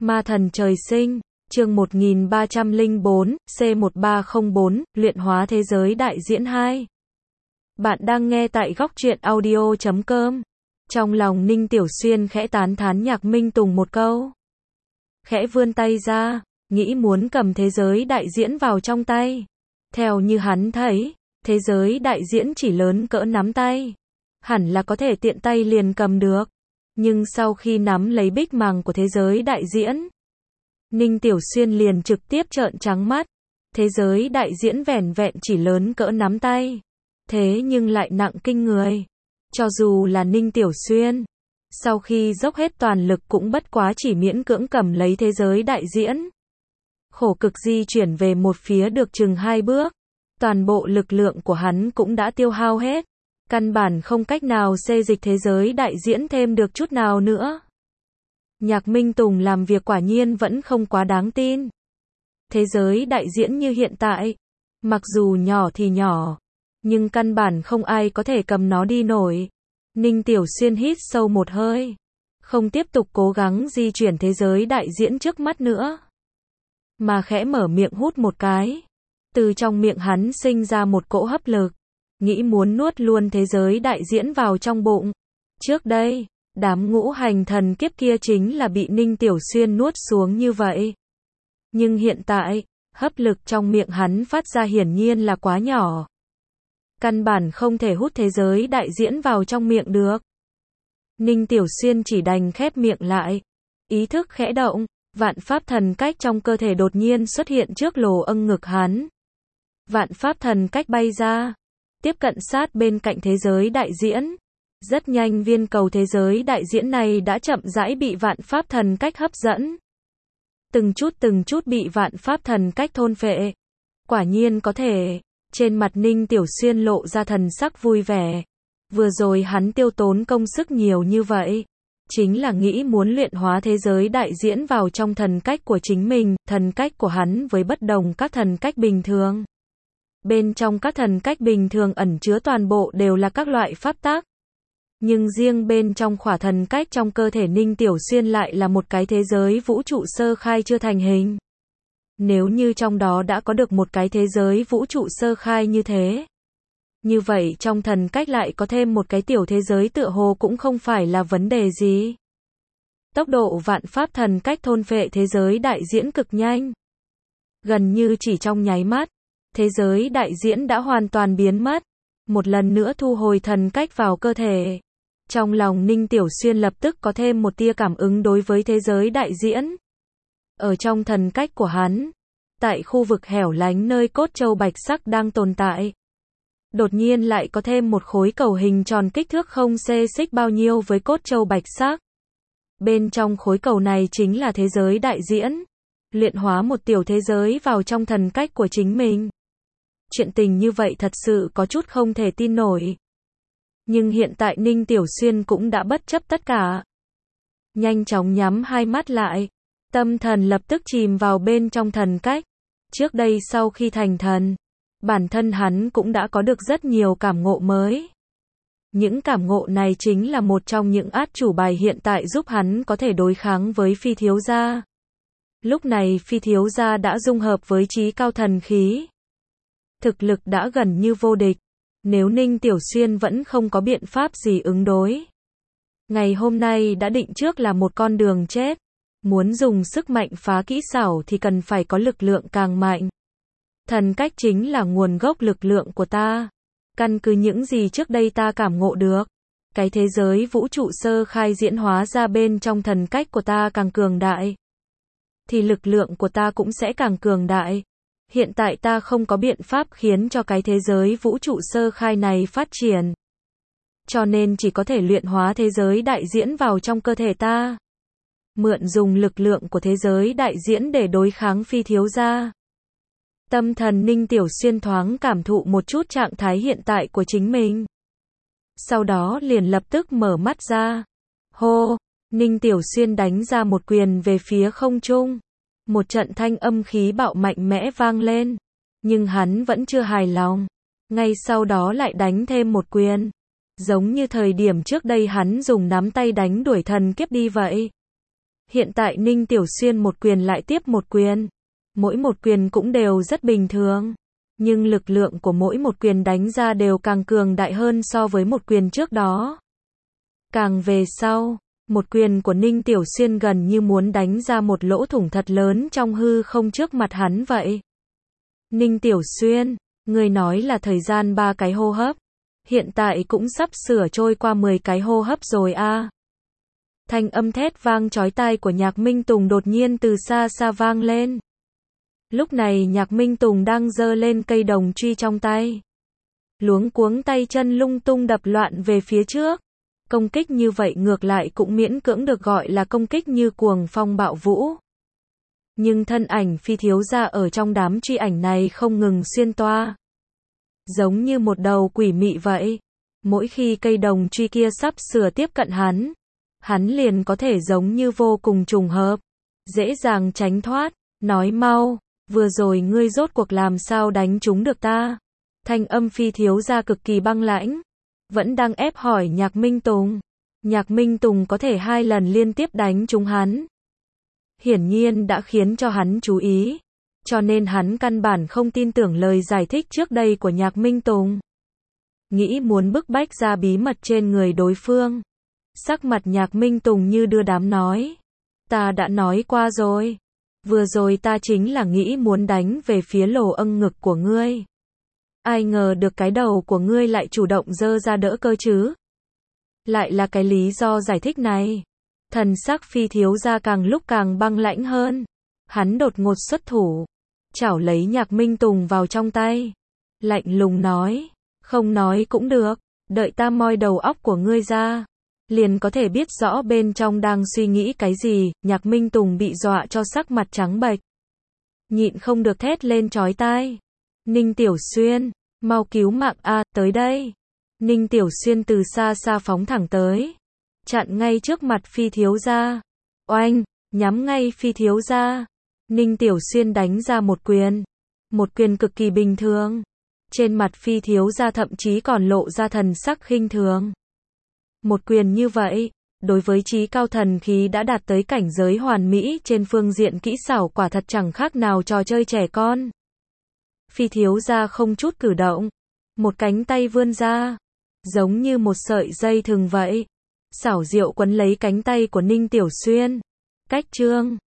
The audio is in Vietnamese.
Ma thần trời sinh, chương 1304, C1304, luyện hóa thế giới đại diễn 2. Bạn đang nghe tại góc truyện audio.com. Trong lòng Ninh Tiểu Xuyên khẽ tán thán Nhạc Minh Tùng một câu. Khẽ vươn tay ra, nghĩ muốn cầm thế giới đại diễn vào trong tay. Theo như hắn thấy, thế giới đại diễn chỉ lớn cỡ nắm tay. Hẳn là có thể tiện tay liền cầm được. Nhưng sau khi nắm lấy bích màng của thế giới đại diễn, Ninh Tiểu Xuyên liền trực tiếp trợn trắng mắt. Thế giới đại diễn vẻn vẹn chỉ lớn cỡ nắm tay. Thế nhưng lại nặng kinh người. Cho dù là Ninh Tiểu Xuyên, sau khi dốc hết toàn lực cũng bất quá chỉ miễn cưỡng cầm lấy thế giới đại diễn. Khổ cực di chuyển về một phía được chừng 2 bước. Toàn bộ lực lượng của hắn cũng đã tiêu hao hết. Căn bản không cách nào xê dịch thế giới đại diễn thêm được chút nào nữa. Nhạc Minh Tùng làm việc quả nhiên vẫn không quá đáng tin. Thế giới đại diễn như hiện tại, mặc dù nhỏ thì nhỏ, nhưng căn bản không ai có thể cầm nó đi nổi. Ninh Tiểu Xuyên hít sâu một hơi, không tiếp tục cố gắng di chuyển thế giới đại diễn trước mắt nữa, mà khẽ mở miệng hút một cái. Từ trong miệng hắn sinh ra một cỗ hấp lực, nghĩ muốn nuốt luôn thế giới đại diễn vào trong bụng. Trước đây, đám ngũ hành thần kiếp kia chính là bị Ninh Tiểu Xuyên nuốt xuống như vậy. Nhưng hiện tại, hấp lực trong miệng hắn phát ra hiển nhiên là quá nhỏ. Căn bản không thể hút thế giới đại diễn vào trong miệng được. Ninh Tiểu Xuyên chỉ đành khép miệng lại. Ý thức khẽ động, vạn pháp thần cách trong cơ thể đột nhiên xuất hiện trước lỗ âng ngực hắn. Vạn pháp thần cách bay ra, tiếp cận sát bên cạnh thế giới đại diễn. Rất nhanh viên cầu thế giới đại diễn này đã chậm rãi bị vạn pháp thần cách hấp dẫn. Từng chút bị vạn pháp thần cách thôn phệ. Quả nhiên có thể. Trên mặt Ninh Tiểu Xuyên lộ ra thần sắc vui vẻ. Vừa rồi hắn tiêu tốn công sức nhiều như vậy, chính là nghĩ muốn luyện hóa thế giới đại diễn vào trong thần cách của chính mình. Thần cách của hắn với bất đồng các thần cách bình thường. Bên trong các thần cách bình thường ẩn chứa toàn bộ đều là các loại pháp tắc. Nhưng riêng bên trong khỏa thần cách trong cơ thể Ninh Tiểu Xuyên lại là một cái thế giới vũ trụ sơ khai chưa thành hình. Nếu như trong đó đã có được một cái thế giới vũ trụ sơ khai như thế, như vậy trong thần cách lại có thêm một cái tiểu thế giới tựa hồ cũng không phải là vấn đề gì. Tốc độ vạn pháp thần cách thôn phệ thế giới đại diễn cực nhanh. Gần như chỉ trong nháy mắt, thế giới đại diễn đã hoàn toàn biến mất. Một lần nữa thu hồi thần cách vào cơ thể. Trong lòng Ninh Tiểu Xuyên lập tức có thêm một tia cảm ứng đối với thế giới đại diễn. Ở trong thần cách của hắn, tại khu vực hẻo lánh nơi cốt châu bạch sắc đang tồn tại, đột nhiên lại có thêm một khối cầu hình tròn kích thước không xê xích bao nhiêu với cốt châu bạch sắc. Bên trong khối cầu này chính là thế giới đại diễn. Luyện hóa một tiểu thế giới vào trong thần cách của chính mình. Chuyện tình như vậy thật sự có chút không thể tin nổi. Nhưng hiện tại Ninh Tiểu Xuyên cũng đã bất chấp tất cả. Nhanh chóng nhắm hai mắt lại. Tâm thần lập tức chìm vào bên trong thần cách. Trước đây sau khi thành thần, bản thân hắn cũng đã có được rất nhiều cảm ngộ mới. Những cảm ngộ này chính là một trong những át chủ bài hiện tại giúp hắn có thể đối kháng với Phi Thiếu Gia. Lúc này Phi Thiếu Gia đã dung hợp với trí cao thần khí. Thực lực đã gần như vô địch. Nếu Ninh Tiểu Xuyên vẫn không có biện pháp gì ứng đối, ngày hôm nay đã định trước là một con đường chết. Muốn dùng sức mạnh phá kỹ xảo thì cần phải có lực lượng càng mạnh. Thần cách chính là nguồn gốc lực lượng của ta. Căn cứ những gì trước đây ta cảm ngộ được, cái thế giới vũ trụ sơ khai diễn hóa ra bên trong thần cách của ta càng cường đại, thì lực lượng của ta cũng sẽ càng cường đại. Hiện tại ta không có biện pháp khiến cho cái thế giới vũ trụ sơ khai này phát triển. Cho nên chỉ có thể luyện hóa thế giới đại diễn vào trong cơ thể ta. Mượn dùng lực lượng của thế giới đại diễn để đối kháng Phi Thiếu Gia. Tâm thần Ninh Tiểu Xuyên thoáng cảm thụ một chút trạng thái hiện tại của chính mình. Sau đó liền lập tức mở mắt ra. Hô! Ninh Tiểu Xuyên đánh ra một quyền về phía không trung. Một trận thanh âm khí bạo mạnh mẽ vang lên. Nhưng hắn vẫn chưa hài lòng. Ngay sau đó lại đánh thêm một quyền. Giống như thời điểm trước đây hắn dùng nắm tay đánh đuổi thần kiếp đi vậy. Hiện tại Ninh Tiểu Xuyên một quyền lại tiếp một quyền. Mỗi một quyền cũng đều rất bình thường. Nhưng lực lượng của mỗi một quyền đánh ra đều càng cường đại hơn so với một quyền trước đó. Càng về sau, một quyền của Ninh Tiểu Xuyên gần như muốn đánh ra một lỗ thủng thật lớn trong hư không trước mặt hắn vậy. Ninh Tiểu Xuyên, ngươi nói là thời gian 3 cái hô hấp. Hiện tại cũng sắp sửa trôi qua 10 cái hô hấp rồi a. Thanh âm thét vang chói tai của Nhạc Minh Tùng đột nhiên từ xa xa vang lên. Lúc này Nhạc Minh Tùng đang giơ lên cây đồng truy trong tay. Luống cuống tay chân lung tung đập loạn về phía trước. Công kích như vậy ngược lại cũng miễn cưỡng được gọi là công kích như cuồng phong bạo vũ. Nhưng thân ảnh Phi thiếu gia ở trong đám truy ảnh này không ngừng xuyên toa. Giống như một đầu quỷ mị vậy. Mỗi khi cây đồng truy kia sắp sửa tiếp cận hắn liền có thể giống như vô cùng trùng hợp, dễ dàng tránh thoát. Nói mau, vừa rồi ngươi rốt cuộc làm sao đánh trúng được ta? Thanh âm Phi thiếu gia cực kỳ băng lãnh, vẫn đang ép hỏi Nhạc Minh Tùng. Nhạc Minh Tùng có thể 2 lần liên tiếp đánh trúng hắn. Hiển nhiên đã khiến cho hắn chú ý, cho nên hắn căn bản không tin tưởng lời giải thích trước đây của Nhạc Minh Tùng. Nghĩ muốn bức bách ra bí mật trên người đối phương. Sắc mặt Nhạc Minh Tùng như đưa đám nói. Ta đã nói qua rồi. Vừa rồi ta chính là nghĩ muốn đánh về phía lỗ âng ngực của ngươi. Ai ngờ được cái đầu của ngươi lại chủ động giơ ra đỡ cơ chứ. Lại là cái lý do giải thích này. Thần sắc Phi thiếu gia càng lúc càng băng lãnh hơn. Hắn đột ngột xuất thủ, chảo lấy Nhạc Minh Tùng vào trong tay. Lạnh lùng nói, không nói cũng được, đợi ta moi đầu óc của ngươi ra, liền có thể biết rõ bên trong đang suy nghĩ cái gì. Nhạc Minh Tùng bị dọa cho sắc mặt trắng bệch, nhịn không được thét lên chói tai. Ninh Tiểu Xuyên, mau cứu mạng a, tới đây. Ninh Tiểu Xuyên từ xa xa phóng thẳng tới, chặn ngay trước mặt Phi thiếu gia. Oanh, nhắm ngay Phi thiếu gia. Ninh Tiểu Xuyên đánh ra một quyền cực kỳ bình thường. Trên mặt Phi thiếu gia thậm chí còn lộ ra thần sắc khinh thường. Một quyền như vậy, đối với trí cao thần khí đã đạt tới cảnh giới hoàn mỹ trên phương diện kỹ xảo quả thật chẳng khác nào trò chơi trẻ con. Phi thiếu gia không chút cử động, một cánh tay vươn ra, giống như một sợi dây thừng vậy, xảo diệu quấn lấy cánh tay của Ninh Tiểu Xuyên. Cách chương